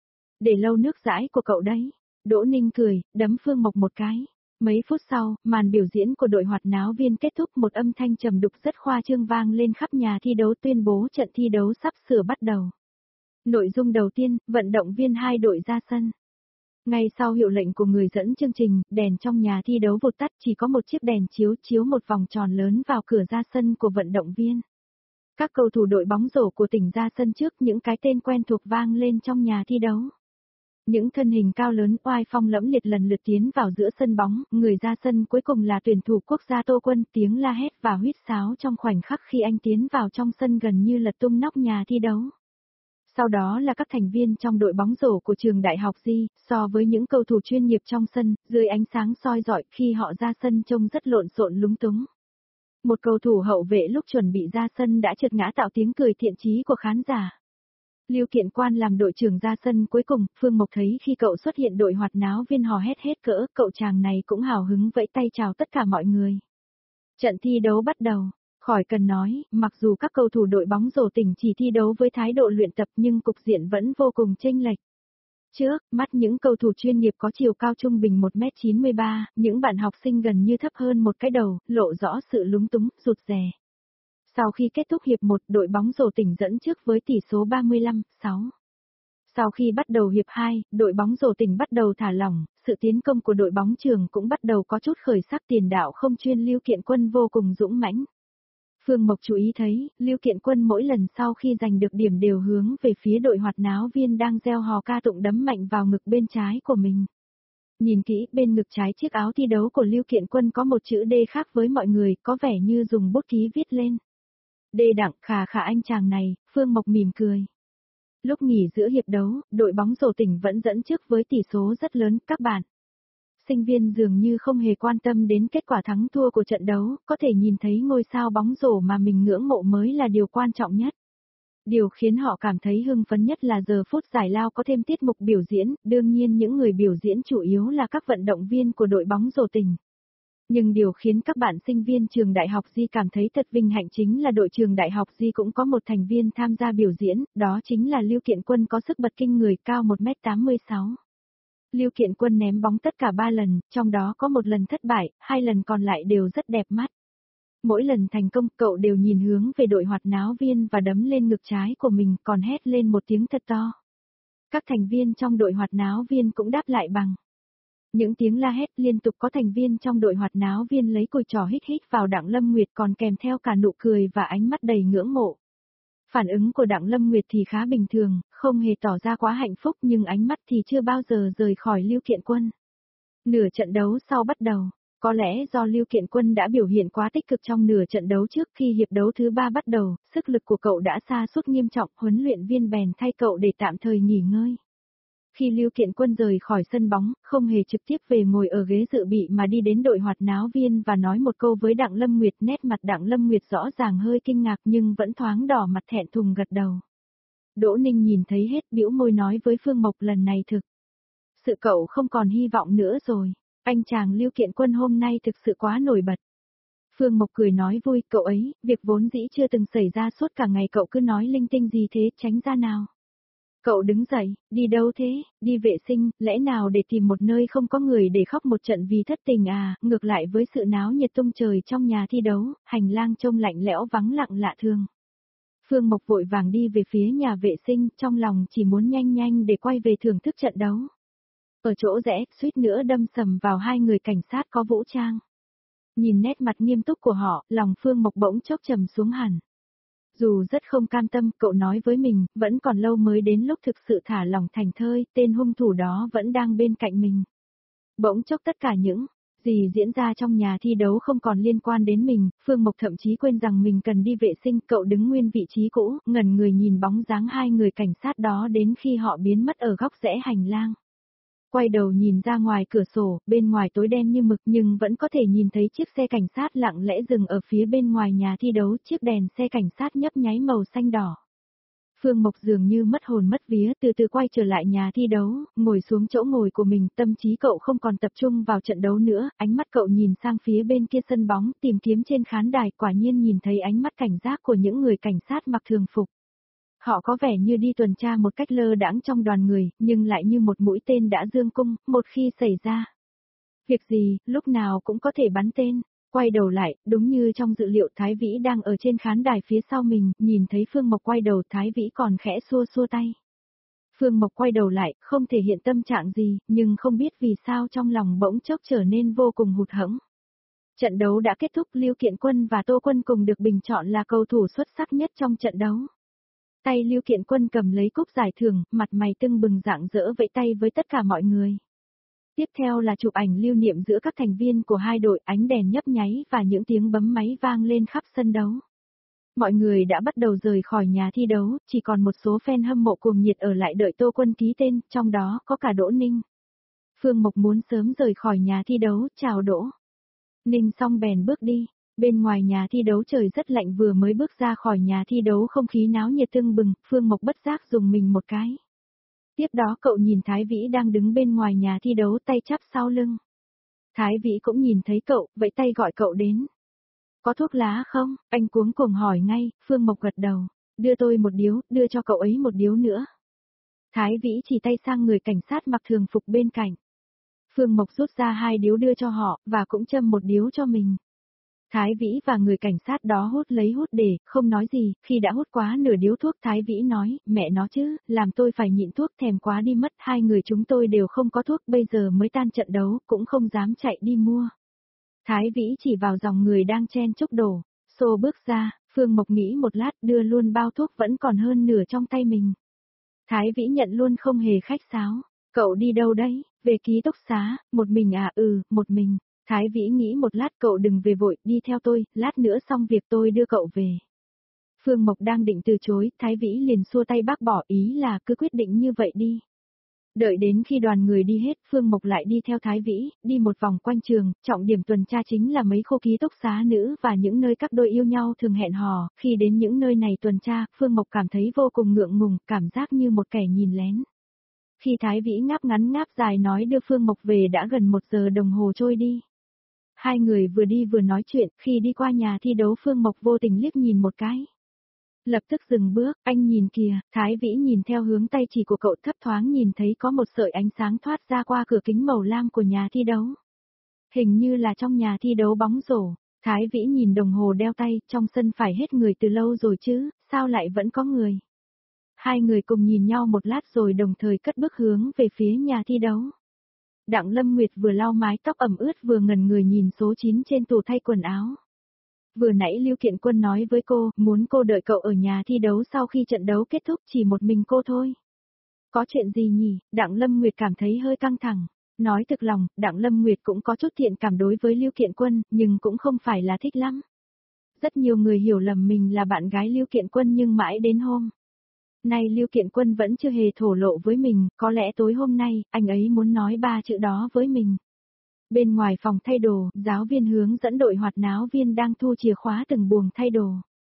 Để lâu nước dãi của cậu đấy. Đỗ Ninh cười, đấm Phương Mộc một cái. Mấy phút sau, màn biểu diễn của đội hoạt náo viên kết thúc, một âm thanh trầm đục rất khoa trương vang lên khắp nhà thi đấu tuyên bố trận thi đấu sắp sửa bắt đầu. Nội dung đầu tiên, vận động viên hai đội ra sân. Ngay sau hiệu lệnh của người dẫn chương trình, đèn trong nhà thi đấu vụt tắt, chỉ có một chiếc đèn chiếu chiếu một vòng tròn lớn vào cửa ra sân của vận động viên. Các cầu thủ đội bóng rổ của tỉnh ra sân trước, những cái tên quen thuộc vang lên trong nhà thi đấu. Những thân hình cao lớn oai phong lẫm liệt lần lượt tiến vào giữa sân bóng, người ra sân cuối cùng là tuyển thủ quốc gia Tô Quân, tiếng la hét và huýt sáo trong khoảnh khắc khi anh tiến vào trong sân gần như lật tung nóc nhà thi đấu. Sau đó là các thành viên trong đội bóng rổ của trường Đại học Di, so với những cầu thủ chuyên nghiệp trong sân, dưới ánh sáng soi rọi khi họ ra sân trông rất lộn xộn lúng túng. Một cầu thủ hậu vệ lúc chuẩn bị ra sân đã trượt ngã tạo tiếng cười thiện chí của khán giả. Lưu Kiện Quan làm đội trưởng ra sân cuối cùng, Phương Mộc thấy khi cậu xuất hiện đội hoạt náo viên hò hét hết cỡ, cậu chàng này cũng hào hứng vẫy tay chào tất cả mọi người. Trận thi đấu bắt đầu. Khỏi cần nói, mặc dù các cầu thủ đội bóng rổ tỉnh chỉ thi đấu với thái độ luyện tập nhưng cục diện vẫn vô cùng chênh lệch. Trước, mắt những cầu thủ chuyên nghiệp có chiều cao trung bình một mét chín mươi ba, những bạn học sinh gần như thấp hơn một cái đầu, lộ rõ sự lúng túng, rụt rè. Sau khi kết thúc hiệp một, đội bóng rổ tỉnh dẫn trước với tỷ số ba mươi lăm sáu. Sau khi bắt đầu hiệp hai, đội bóng rổ tỉnh bắt đầu thả lỏng, sự tiến công của đội bóng trường cũng bắt đầu có chút khởi sắc, tiền đạo không chuyên Lưu Kiện Quân vô cùng dũng mãnh. Phương Mộc chú ý thấy, Lưu Kiện Quân mỗi lần sau khi giành được điểm đều hướng về phía đội hoạt náo viên đang reo hò ca tụng đấm mạnh vào ngực bên trái của mình. Nhìn kỹ, bên ngực trái chiếc áo thi đấu của Lưu Kiện Quân có một chữ D khác với mọi người, có vẻ như dùng bút ký viết lên. D Đặng, khà khà anh chàng này, Phương Mộc mỉm cười. Lúc nghỉ giữa hiệp đấu, đội bóng rổ tỉnh vẫn dẫn trước với tỷ số rất lớn, các bạn. Sinh viên dường như không hề quan tâm đến kết quả thắng thua của trận đấu, có thể nhìn thấy ngôi sao bóng rổ mà mình ngưỡng mộ mới là điều quan trọng nhất. Điều khiến họ cảm thấy hưng phấn nhất là giờ phút giải lao có thêm tiết mục biểu diễn, đương nhiên những người biểu diễn chủ yếu là các vận động viên của đội bóng rổ tỉnh. Nhưng điều khiến các bạn sinh viên trường Đại học Di cảm thấy thật vinh hạnh chính là đội trường Đại học Di cũng có một thành viên tham gia biểu diễn, đó chính là Lưu Kiện Quân có sức bật kinh người cao một mét tám mươi sáu. Lưu Kiện Quân ném bóng tất cả ba lần, trong đó có một lần thất bại, hai lần còn lại đều rất đẹp mắt. Mỗi lần thành công, cậu đều nhìn hướng về đội hoạt náo viên và đấm lên ngực trái của mình, còn hét lên một tiếng thật to. Các thành viên trong đội hoạt náo viên cũng đáp lại bằng những tiếng la hét liên tục, có thành viên trong đội hoạt náo viên lấy cùi trỏ hít hít vào Đặng Lâm Nguyệt còn kèm theo cả nụ cười và ánh mắt đầy ngưỡng mộ. Phản ứng của Đặng Lâm Nguyệt thì khá bình thường, không hề tỏ ra quá hạnh phúc nhưng ánh mắt thì chưa bao giờ rời khỏi Lưu Kiện Quân. Nửa trận đấu sau bắt đầu, có lẽ do Lưu Kiện Quân đã biểu hiện quá tích cực trong nửa trận đấu trước, khi hiệp đấu thứ ba bắt đầu, sức lực của cậu đã sa sút nghiêm trọng, huấn luyện viên bèn thay cậu để tạm thời nghỉ ngơi. Khi Lưu Kiện Quân rời khỏi sân bóng, không hề trực tiếp về ngồi ở ghế dự bị mà đi đến đội hoạt náo viên và nói một câu với Đặng Lâm Nguyệt. Nét mặt Đặng Lâm Nguyệt rõ ràng hơi kinh ngạc nhưng vẫn thoáng đỏ mặt thẹn thùng gật đầu. Đỗ Ninh nhìn thấy hết, bĩu môi nói với Phương Mộc lần này thực. Sự cậu không còn hy vọng nữa rồi, anh chàng Lưu Kiện Quân hôm nay thực sự quá nổi bật. Phương Mộc cười nói vui, cậu ấy, việc vốn dĩ chưa từng xảy ra suốt cả ngày cậu cứ nói linh tinh gì thế, tránh ra nào. Cậu đứng dậy, đi đâu thế, đi vệ sinh, lẽ nào để tìm một nơi không có người để khóc một trận vì thất tình à, ngược lại với sự náo nhiệt tung trời trong nhà thi đấu, hành lang trông lạnh lẽo vắng lặng lạ thường. Phương Mộc vội vàng đi về phía nhà vệ sinh, trong lòng chỉ muốn nhanh nhanh để quay về thưởng thức trận đấu. Ở chỗ rẽ, suýt nữa đâm sầm vào hai người cảnh sát có vũ trang. Nhìn nét mặt nghiêm túc của họ, lòng Phương Mộc bỗng chốc trầm xuống hẳn. Dù rất không cam tâm, cậu nói với mình, vẫn còn lâu mới đến lúc thực sự thả lỏng thành thơi, tên hung thủ đó vẫn đang bên cạnh mình. Bỗng chốc tất cả những gì diễn ra trong nhà thi đấu không còn liên quan đến mình, Phương Mộc thậm chí quên rằng mình cần đi vệ sinh, cậu đứng nguyên vị trí cũ, ngẩn người nhìn bóng dáng hai người cảnh sát đó đến khi họ biến mất ở góc rẽ hành lang. Quay đầu nhìn ra ngoài cửa sổ, bên ngoài tối đen như mực nhưng vẫn có thể nhìn thấy chiếc xe cảnh sát lặng lẽ dừng ở phía bên ngoài nhà thi đấu, chiếc đèn xe cảnh sát nhấp nháy màu xanh đỏ. Phương Mộc dường như mất hồn mất vía từ từ quay trở lại nhà thi đấu, ngồi xuống chỗ ngồi của mình, tâm trí cậu không còn tập trung vào trận đấu nữa, ánh mắt cậu nhìn sang phía bên kia sân bóng, tìm kiếm trên khán đài, quả nhiên nhìn thấy ánh mắt cảnh giác của những người cảnh sát mặc thường phục. Họ có vẻ như đi tuần tra một cách lơ đãng trong đoàn người, nhưng lại như một mũi tên đã dương cung, một khi xảy ra việc gì, lúc nào cũng có thể bắn tên. Quay đầu lại, đúng như trong dự liệu, Thái Vĩ đang ở trên khán đài phía sau mình, nhìn thấy Phương Mộc quay đầu, Thái Vĩ còn khẽ xua xua tay. Phương Mộc quay đầu lại, không thể hiện tâm trạng gì, nhưng không biết vì sao trong lòng bỗng chốc trở nên vô cùng hụt hẫng. Trận đấu đã kết thúc, Lưu Kiện Quân và Tô Quân cùng được bình chọn là cầu thủ xuất sắc nhất trong trận đấu. Tay Lưu Kiện Quân cầm lấy cúp giải thưởng, mặt mày tưng bừng rạng rỡ vẫy tay với tất cả mọi người. Tiếp theo là chụp ảnh lưu niệm giữa các thành viên của hai đội, ánh đèn nhấp nháy và những tiếng bấm máy vang lên khắp sân đấu. Mọi người đã bắt đầu rời khỏi nhà thi đấu, chỉ còn một số fan hâm mộ cuồng nhiệt ở lại đợi Tô Quân ký tên, trong đó có cả Đỗ Ninh. Phương Mộc muốn sớm rời khỏi nhà thi đấu, chào Đỗ Ninh xong bèn bước đi. Bên ngoài nhà thi đấu trời rất lạnh, vừa mới bước ra khỏi nhà thi đấu không khí náo nhiệt tưng bừng, Phương Mộc bất giác dùng mình một cái. Tiếp đó cậu nhìn Thái Vĩ đang đứng bên ngoài nhà thi đấu tay chắp sau lưng. Thái Vĩ cũng nhìn thấy cậu, vẫy tay gọi cậu đến. Có thuốc lá không? Anh cuống cuồng hỏi ngay, Phương Mộc gật đầu. Đưa tôi một điếu, đưa cho cậu ấy một điếu nữa. Thái Vĩ chỉ tay sang người cảnh sát mặc thường phục bên cạnh. Phương Mộc rút ra hai điếu đưa cho họ, và cũng châm một điếu cho mình. Thái Vĩ và người cảnh sát đó hút lấy hút để, không nói gì, khi đã hút quá nửa điếu thuốc Thái Vĩ nói, mẹ nó chứ, làm tôi phải nhịn thuốc thèm quá đi mất, hai người chúng tôi đều không có thuốc, bây giờ mới tan trận đấu, cũng không dám chạy đi mua. Thái Vĩ chỉ vào dòng người đang chen chúc đổ, xô bước ra, Phương Mộc nghĩ một lát đưa luôn bao thuốc vẫn còn hơn nửa trong tay mình. Thái Vĩ nhận luôn không hề khách sáo, cậu đi đâu đấy, về ký túc xá, một mình à, ừ, một mình. Thái Vĩ nghĩ một lát, cậu đừng về vội, đi theo tôi, lát nữa xong việc tôi đưa cậu về. Phương Mộc đang định từ chối, Thái Vĩ liền xua tay bác bỏ, ý là cứ quyết định như vậy đi. Đợi đến khi đoàn người đi hết, Phương Mộc lại đi theo Thái Vĩ, đi một vòng quanh trường, trọng điểm tuần tra chính là mấy khu ký túc xá nữ và những nơi các đôi yêu nhau thường hẹn hò. Khi đến những nơi này tuần tra, Phương Mộc cảm thấy vô cùng ngượng ngùng, cảm giác như một kẻ nhìn lén. Khi Thái Vĩ ngáp ngắn ngáp dài nói đưa Phương Mộc về đã gần một giờ đồng hồ trôi đi. Hai người vừa đi vừa nói chuyện, khi đi qua nhà thi đấu Phương Mộc vô tình liếc nhìn một cái. Lập tức dừng bước, anh nhìn kìa, Thái Vĩ nhìn theo hướng tay chỉ của cậu, thấp thoáng nhìn thấy có một sợi ánh sáng thoát ra qua cửa kính màu lam của nhà thi đấu. Hình như là trong nhà thi đấu bóng rổ. Thái Vĩ nhìn đồng hồ đeo tay, trong sân phải hết người từ lâu rồi chứ, sao lại vẫn có người. Hai người cùng nhìn nhau một lát rồi đồng thời cất bước hướng về phía nhà thi đấu. Đặng Lâm Nguyệt vừa lau mái tóc ẩm ướt vừa ngẩn người nhìn số chín trên tủ thay quần áo. Vừa nãy Lưu Kiện Quân nói với cô, muốn cô đợi cậu ở nhà thi đấu sau khi trận đấu kết thúc, chỉ một mình cô thôi. Có chuyện gì nhỉ? Đặng Lâm Nguyệt cảm thấy hơi căng thẳng. Nói thực lòng, Đặng Lâm Nguyệt cũng có chút thiện cảm đối với Lưu Kiện Quân, nhưng cũng không phải là thích lắm. Rất nhiều người hiểu lầm mình là bạn gái Lưu Kiện Quân nhưng mãi đến hôm Nay Lưu Kiện Quân vẫn chưa hề thổ lộ với mình, có lẽ tối hôm nay, anh ấy muốn nói ba chữ đó với mình. Bên ngoài phòng thay đồ, giáo viên hướng dẫn đội hoạt náo viên đang thu chìa khóa từng buồng thay đồ.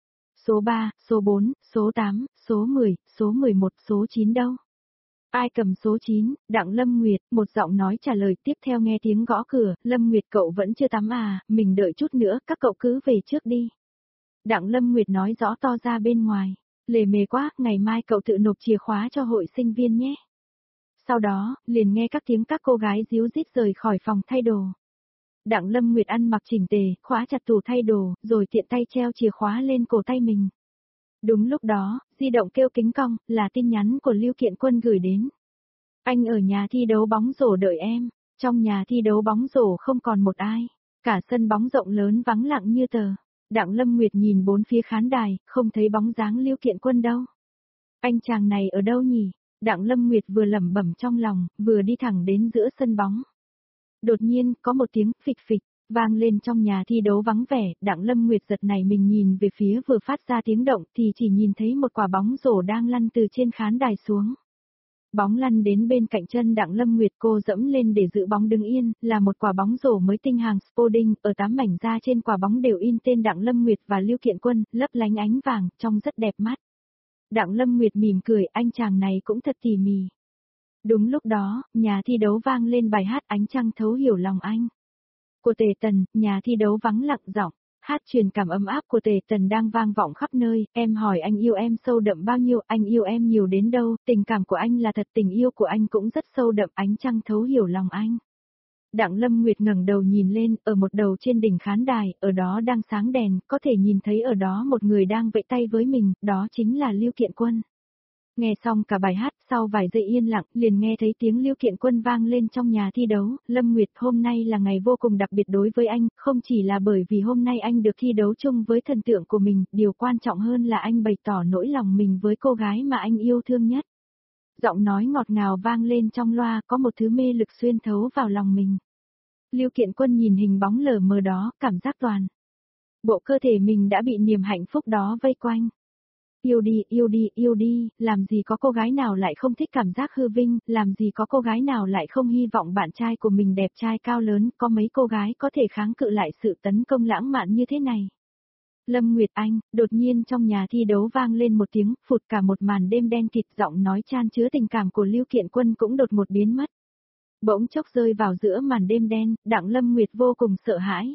Số ba, số bốn, số tám, số mười, số mười một, số chín đâu? Ai cầm số chín, Đặng Lâm Nguyệt, một giọng nói trả lời tiếp theo nghe tiếng gõ cửa, Lâm Nguyệt cậu vẫn chưa tắm à, mình đợi chút nữa, các cậu cứ về trước đi. Đặng Lâm Nguyệt nói rõ to ra bên ngoài, lề mề quá, ngày mai cậu tự nộp chìa khóa cho hội sinh viên nhé. Sau đó, liền nghe các tiếng các cô gái díu dít rời khỏi phòng thay đồ. Đặng Lâm Nguyệt ăn mặc chỉnh tề, khóa chặt tủ thay đồ, rồi tiện tay treo chìa khóa lên cổ tay mình. Đúng lúc đó, di động kêu kính cong, là tin nhắn của Lưu Kiện Quân gửi đến. Anh ở nhà thi đấu bóng rổ đợi em, trong nhà thi đấu bóng rổ không còn một ai, cả sân bóng rộng lớn vắng lặng như tờ. Đặng Lâm Nguyệt nhìn bốn phía khán đài, không thấy bóng dáng Lưu Kiện Quân đâu. Anh chàng này ở đâu nhỉ? Đặng Lâm Nguyệt vừa lẩm bẩm trong lòng, vừa đi thẳng đến giữa sân bóng. Đột nhiên, có một tiếng phịch phịch, vang lên trong nhà thi đấu vắng vẻ, Đặng Lâm Nguyệt giật nảy mình nhìn về phía vừa phát ra tiếng động thì chỉ nhìn thấy một quả bóng rổ đang lăn từ trên khán đài xuống. Bóng lăn đến bên cạnh chân Đặng Lâm Nguyệt, cô dẫm lên để giữ bóng đứng yên, là một quả bóng rổ mới tinh hàng Sporting, ở tám mảnh da trên quả bóng đều in tên Đặng Lâm Nguyệt và Lưu Kiện Quân, lấp lánh ánh vàng, trông rất đẹp mắt. Đặng Lâm Nguyệt mỉm cười, anh chàng này cũng thật tỉ mỉ. Đúng lúc đó, nhà thi đấu vang lên bài hát Ánh Trăng Thấu Hiểu Lòng Anh. Của Tề Tần, nhà thi đấu vắng lặng giọng, hát truyền cảm ấm áp của Tề Tần đang vang vọng khắp nơi, em hỏi anh yêu em sâu đậm bao nhiêu, anh yêu em nhiều đến đâu, tình cảm của anh là thật, tình yêu của anh cũng rất sâu đậm, ánh trăng thấu hiểu lòng anh. Đặng Lâm Nguyệt ngẩng đầu nhìn lên, ở một đầu trên đỉnh khán đài, ở đó đang sáng đèn, có thể nhìn thấy ở đó một người đang vẫy tay với mình, đó chính là Lưu Kiện Quân. Nghe xong cả bài hát, sau vài giây yên lặng, liền nghe thấy tiếng Lưu Kiện Quân vang lên trong nhà thi đấu, Lâm Nguyệt, hôm nay là ngày vô cùng đặc biệt đối với anh, không chỉ là bởi vì hôm nay anh được thi đấu chung với thần tượng của mình, điều quan trọng hơn là anh bày tỏ nỗi lòng mình với cô gái mà anh yêu thương nhất. Giọng nói ngọt ngào vang lên trong loa, có một thứ mê lực xuyên thấu vào lòng mình. Lưu Kiện Quân nhìn hình bóng lờ mờ đó, cảm giác toàn bộ cơ thể mình đã bị niềm hạnh phúc đó vây quanh. Yêu đi, yêu đi, yêu đi, làm gì có cô gái nào lại không thích cảm giác hư vinh, làm gì có cô gái nào lại không hy vọng bạn trai của mình đẹp trai cao lớn, có mấy cô gái có thể kháng cự lại sự tấn công lãng mạn như thế này. Lâm Nguyệt Anh, đột nhiên trong nhà thi đấu vang lên một tiếng, phụt, cả một màn đêm đen kịt, giọng nói chan chứa tình cảm của Lưu Kiện Quân cũng đột một biến mất. Bỗng chốc rơi vào giữa màn đêm đen, Đặng Lâm Nguyệt vô cùng sợ hãi.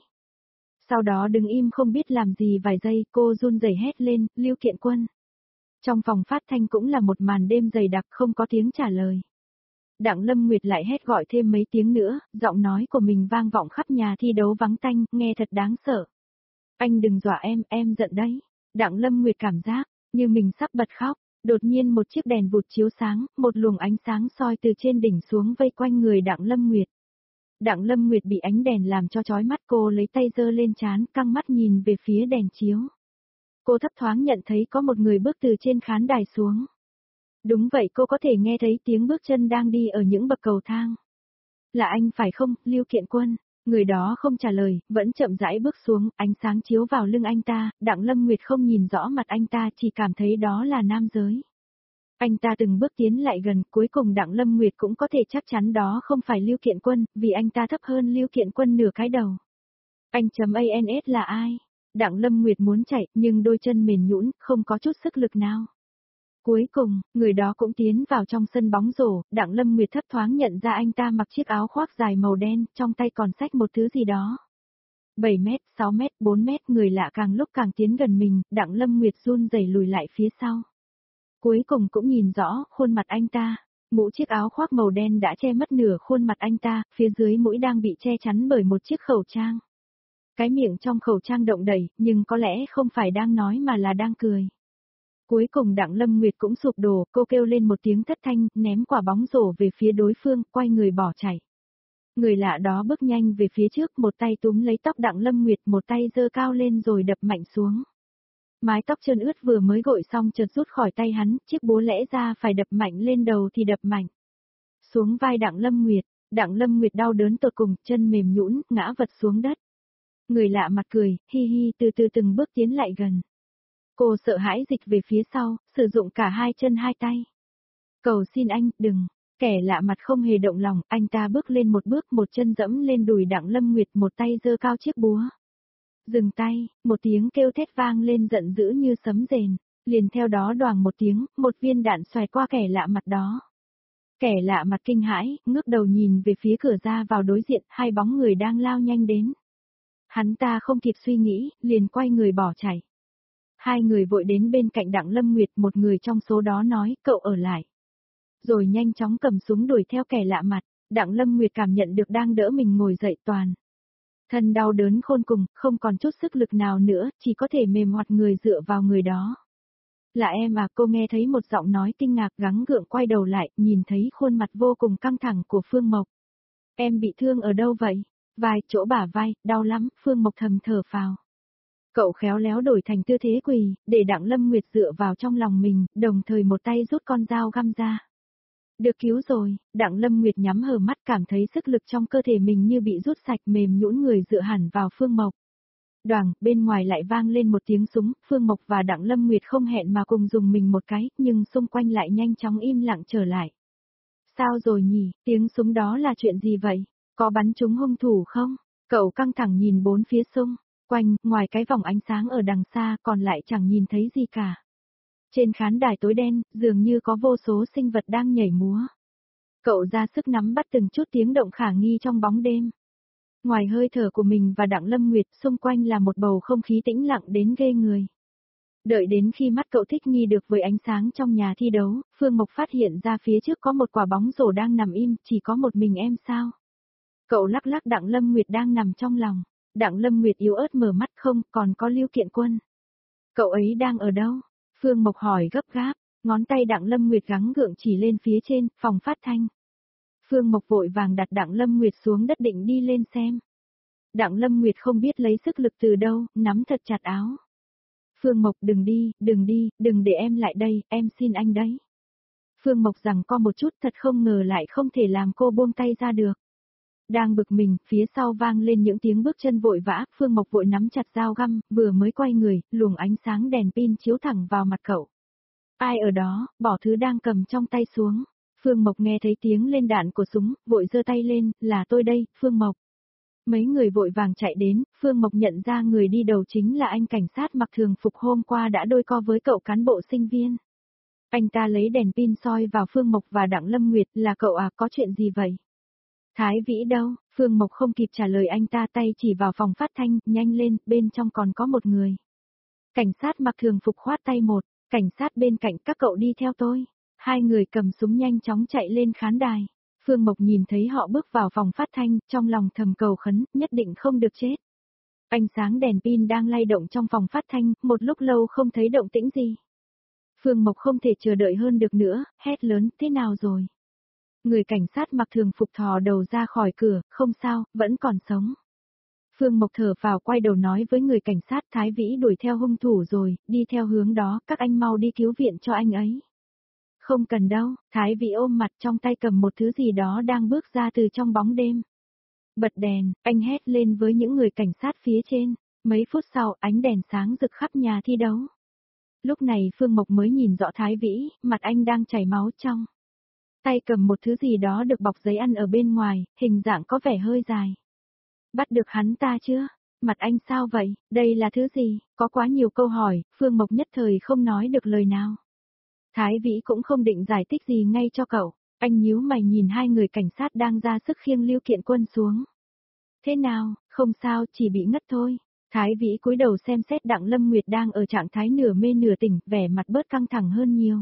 Sau đó đứng im không biết làm gì vài giây, cô run rẩy hét lên, Lưu Kiện Quân. Trong phòng phát thanh cũng là một màn đêm dày đặc, không có tiếng trả lời. Đặng Lâm Nguyệt lại hét gọi thêm mấy tiếng nữa, giọng nói của mình vang vọng khắp nhà thi đấu vắng tanh, nghe thật đáng sợ. Anh đừng dọa em, em giận đấy. Đặng Lâm Nguyệt cảm giác như mình sắp bật khóc, đột nhiên một chiếc đèn vụt chiếu sáng, một luồng ánh sáng soi từ trên đỉnh xuống vây quanh người Đặng Lâm Nguyệt. Đặng Lâm Nguyệt bị ánh đèn làm cho chói mắt, cô lấy tay giơ lên trán, căng mắt nhìn về phía đèn chiếu. Cô thấp thoáng nhận thấy có một người bước từ trên khán đài xuống. Đúng vậy, cô có thể nghe thấy tiếng bước chân đang đi ở những bậc cầu thang. Là anh phải không, Lưu Kiện Quân? Người đó không trả lời, vẫn chậm rãi bước xuống, ánh sáng chiếu vào lưng anh ta, Đặng Lâm Nguyệt không nhìn rõ mặt anh ta, chỉ cảm thấy đó là nam giới. Anh ta từng bước tiến lại gần, cuối cùng Đặng Lâm Nguyệt cũng có thể chắc chắn đó không phải Lưu Kiện Quân, vì anh ta thấp hơn Lưu Kiện Quân nửa cái đầu. Anh chấm a en ét là ai? Đặng Lâm Nguyệt muốn chạy, nhưng đôi chân mềm nhũn, không có chút sức lực nào. Cuối cùng, người đó cũng tiến vào trong sân bóng rổ, Đặng Lâm Nguyệt thấp thoáng nhận ra anh ta mặc chiếc áo khoác dài màu đen, trong tay còn xách một thứ gì đó. bảy mét, sáu mét, bốn mét, người lạ càng lúc càng tiến gần mình, Đặng Lâm Nguyệt run rẩy lùi lại phía sau. Cuối cùng cũng nhìn rõ khuôn mặt anh ta, mũ chiếc áo khoác màu đen đã che mất nửa khuôn mặt anh ta, phía dưới mũi đang bị che chắn bởi một chiếc khẩu trang. Cái miệng trong khẩu trang động đẩy, nhưng có lẽ không phải đang nói mà là đang cười. Cuối cùng Đặng Lâm Nguyệt cũng sụp đổ, cô kêu lên một tiếng thất thanh, ném quả bóng rổ về phía đối phương, quay người bỏ chạy. Người lạ đó bước nhanh về phía trước, một tay túm lấy tóc Đặng Lâm Nguyệt, một tay giơ cao lên rồi đập mạnh xuống. Mái tóc trơn ướt vừa mới gội xong chợt rút khỏi tay hắn, chiếc búa lẽ ra phải đập mạnh lên đầu thì đập mạnh xuống vai Đặng Lâm Nguyệt. Đặng Lâm Nguyệt đau đớn tột cùng, chân mềm nhũn, ngã vật xuống đất. Người lạ mặt cười, hi hi, từ từ từng bước tiến lại gần. Cô sợ hãi dịch về phía sau, sử dụng cả hai chân hai tay. Cầu xin anh, đừng. Kẻ lạ mặt không hề động lòng, anh ta bước lên một bước, một chân dẫm lên đùi Đặng Lâm Nguyệt, một tay giơ cao chiếc búa. Dừng tay, một tiếng kêu thét vang lên giận dữ như sấm rền, liền theo đó đoàng một tiếng, một viên đạn xoẹt qua kẻ lạ mặt đó. Kẻ lạ mặt kinh hãi, ngước đầu nhìn về phía cửa ra vào đối diện, hai bóng người đang lao nhanh đến. Hắn ta không kịp suy nghĩ, liền quay người bỏ chạy. Hai người vội đến bên cạnh Đặng Lâm Nguyệt, một người trong số đó nói, cậu ở lại. Rồi nhanh chóng cầm súng đuổi theo kẻ lạ mặt, Đặng Lâm Nguyệt cảm nhận được đang đỡ mình ngồi dậy toàn. Thân đau đớn khôn cùng, không còn chút sức lực nào nữa, chỉ có thể mềm hoạt người dựa vào người đó. Là em à, cô nghe thấy một giọng nói kinh ngạc gắng gượng quay đầu lại, nhìn thấy khuôn mặt vô cùng căng thẳng của Phương Mộc. Em bị thương ở đâu vậy? Vai, chỗ bả vai, đau lắm, Phương Mộc thầm thở phào. Cậu khéo léo đổi thành tư thế quỳ, để Đặng Lâm Nguyệt dựa vào trong lòng mình, đồng thời một tay rút con dao găm ra. Được cứu rồi, Đặng Lâm Nguyệt nhắm hờ mắt cảm thấy sức lực trong cơ thể mình như bị rút sạch mềm nhũn người dựa hẳn vào Phương Mộc. Đoàng, bên ngoài lại vang lên một tiếng súng, Phương Mộc và Đặng Lâm Nguyệt không hẹn mà cùng dùng mình một cái, nhưng xung quanh lại nhanh chóng im lặng trở lại. Sao rồi nhỉ, tiếng súng đó là chuyện gì vậy? Có bắn trúng hung thủ không? Cậu căng thẳng nhìn bốn phía xung quanh, ngoài cái vòng ánh sáng ở đằng xa còn lại chẳng nhìn thấy gì cả. Trên khán đài tối đen, dường như có vô số sinh vật đang nhảy múa. Cậu ra sức nắm bắt từng chút tiếng động khả nghi trong bóng đêm. Ngoài hơi thở của mình và Đặng Lâm Nguyệt, xung quanh là một bầu không khí tĩnh lặng đến ghê người. Đợi đến khi mắt cậu thích nghi được với ánh sáng trong nhà thi đấu, Phương Mộc phát hiện ra phía trước có một quả bóng rổ đang nằm im, chỉ có một mình em sao? Cậu lắc lắc Đặng Lâm Nguyệt đang nằm trong lòng. Đặng Lâm Nguyệt yếu ớt mở mắt, không, còn có Lưu Kiện Quân. Cậu ấy đang ở đâu? Phương Mộc hỏi gấp gáp, ngón tay Đặng Lâm Nguyệt gắng gượng chỉ lên phía trên, phòng phát thanh. Phương Mộc vội vàng đặt Đặng Lâm Nguyệt xuống đất định đi lên xem. Đặng Lâm Nguyệt không biết lấy sức lực từ đâu, nắm thật chặt áo. Phương Mộc đừng đi, đừng đi, đừng để em lại đây, em xin anh đấy. Phương Mộc giằng co một chút, thật không ngờ lại không thể làm cô buông tay ra được. Đang bực mình, phía sau vang lên những tiếng bước chân vội vã, Phương Mộc vội nắm chặt dao găm, vừa mới quay người, luồng ánh sáng đèn pin chiếu thẳng vào mặt cậu. Ai ở đó, bỏ thứ đang cầm trong tay xuống. Phương Mộc nghe thấy tiếng lên đạn của súng, vội giơ tay lên, là tôi đây, Phương Mộc. Mấy người vội vàng chạy đến, Phương Mộc nhận ra người đi đầu chính là anh cảnh sát mặc thường phục hôm qua đã đôi co với cậu cán bộ sinh viên. Anh ta lấy đèn pin soi vào Phương Mộc và Đặng Lâm Nguyệt, là cậu à, có chuyện gì vậy? Thái Vĩ đâu? Phương Mộc không kịp trả lời anh ta, tay chỉ vào phòng phát thanh, nhanh lên, bên trong còn có một người. Cảnh sát mặc thường phục khoát tay một, cảnh sát bên cạnh, các cậu đi theo tôi. Hai người cầm súng nhanh chóng chạy lên khán đài. Phương Mộc nhìn thấy họ bước vào phòng phát thanh, trong lòng thầm cầu khấn, nhất định không được chết. Ánh sáng đèn pin đang lay động trong phòng phát thanh, một lúc lâu không thấy động tĩnh gì. Phương Mộc không thể chờ đợi hơn được nữa, hét lớn, thế nào rồi? Người cảnh sát mặc thường phục thò đầu ra khỏi cửa, không sao, vẫn còn sống. Phương Mộc thở vào quay đầu nói với người cảnh sát, Thái Vĩ đuổi theo hung thủ rồi, đi theo hướng đó, các anh mau đi cứu viện cho anh ấy. Không cần đâu, Thái Vĩ ôm mặt trong tay cầm một thứ gì đó đang bước ra từ trong bóng đêm. Bật đèn, anh hét lên với những người cảnh sát phía trên, mấy phút sau ánh đèn sáng rực khắp nhà thi đấu. Lúc này Phương Mộc mới nhìn rõ Thái Vĩ, mặt anh đang chảy máu trong. Tay cầm một thứ gì đó được bọc giấy ăn ở bên ngoài, hình dạng có vẻ hơi dài. Bắt được hắn ta chưa? Mặt anh sao vậy? Đây là thứ gì? Có quá nhiều câu hỏi, Phương Mộc nhất thời không nói được lời nào. Thái Vĩ cũng không định giải thích gì ngay cho cậu, anh nhíu mày nhìn hai người cảnh sát đang ra sức khiêng Lưu Kiện Quân xuống. Thế nào, không sao, chỉ bị ngất thôi. Thái Vĩ cúi đầu xem xét Đặng Lâm Nguyệt đang ở trạng thái nửa mê nửa tỉnh, vẻ mặt bớt căng thẳng hơn nhiều.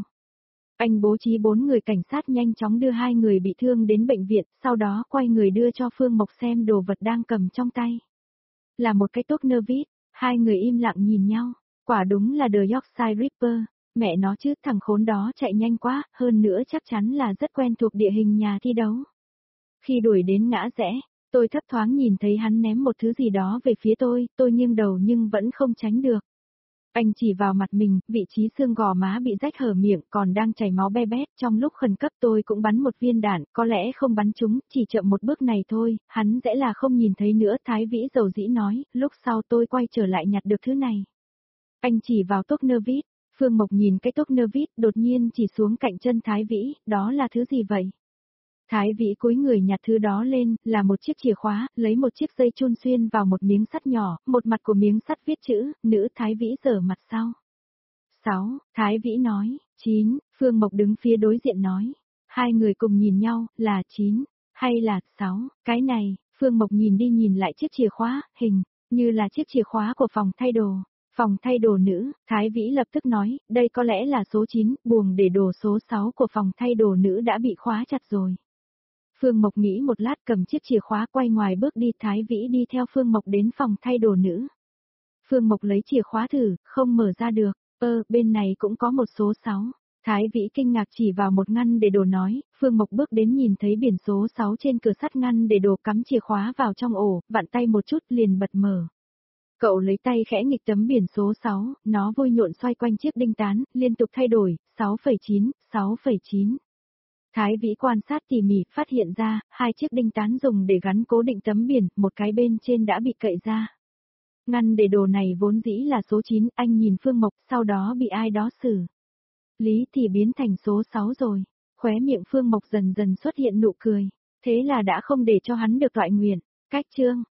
Anh bố trí bốn người cảnh sát nhanh chóng đưa hai người bị thương đến bệnh viện, sau đó quay người đưa cho Phương Mộc xem đồ vật đang cầm trong tay. Là một cái tốt nơ vít, hai người im lặng nhìn nhau, quả đúng là The Yorkshire Ripper, mẹ nó chứ, thằng khốn đó chạy nhanh quá, hơn nữa chắc chắn là rất quen thuộc địa hình nhà thi đấu. Khi đuổi đến ngã rẽ, tôi thấp thoáng nhìn thấy hắn ném một thứ gì đó về phía tôi, tôi nghiêng đầu nhưng vẫn không tránh được. Anh chỉ vào mặt mình, vị trí xương gò má bị rách hở miệng còn đang chảy máu be bét, trong lúc khẩn cấp tôi cũng bắn một viên đạn, có lẽ không bắn trúng, chỉ chậm một bước này thôi, hắn sẽ là không nhìn thấy nữa, Thái Vĩ dầu dĩ nói, lúc sau tôi quay trở lại nhặt được thứ này. Anh chỉ vào tốt nơ vít. Phương Mộc nhìn cái tốt nơ vít đột nhiên chỉ xuống cạnh chân Thái Vĩ, đó là thứ gì vậy? Thái Vĩ cúi người nhặt thứ đó lên, là một chiếc chìa khóa, lấy một chiếc dây chun xuyên vào một miếng sắt nhỏ, một mặt của miếng sắt viết chữ, nữ Thái Vĩ giở mặt sau. sáu, Thái Vĩ nói, chín, Phương Mộc đứng phía đối diện nói. Hai người cùng nhìn nhau, là chín, hay là sáu, cái này, Phương Mộc nhìn đi nhìn lại chiếc chìa khóa, hình, như là chiếc chìa khóa của phòng thay đồ. Phòng thay đồ nữ, Thái Vĩ lập tức nói, đây có lẽ là số chín, buồng để đồ số sáu của phòng thay đồ nữ đã bị khóa chặt rồi. Phương Mộc nghĩ một lát cầm chiếc chìa khóa quay ngoài bước đi, Thái Vĩ đi theo Phương Mộc đến phòng thay đồ nữ. Phương Mộc lấy chìa khóa thử, không mở ra được, ơ, bên này cũng có một số sáu. Thái Vĩ kinh ngạc chỉ vào một ngăn để đồ nói, Phương Mộc bước đến nhìn thấy biển số sáu trên cửa sắt ngăn để đồ, cắm chìa khóa vào trong ổ, vặn tay một chút liền bật mở. Cậu lấy tay khẽ nghịch tấm biển số sáu, nó vui nhộn xoay quanh chiếc đinh tán, liên tục thay đổi, sáu phẩy chín, sáu phẩy chín. Thái Vĩ quan sát tỉ mỉ, phát hiện ra, hai chiếc đinh tán dùng để gắn cố định tấm biển, một cái bên trên đã bị cậy ra. Ngăn để đồ này vốn dĩ là số chín, anh nhìn Phương Mộc, sau đó bị ai đó xử lý thì biến thành số sáu rồi. Khóe miệng Phương Mộc dần dần xuất hiện nụ cười, thế là đã không để cho hắn được toại nguyện. Cách chương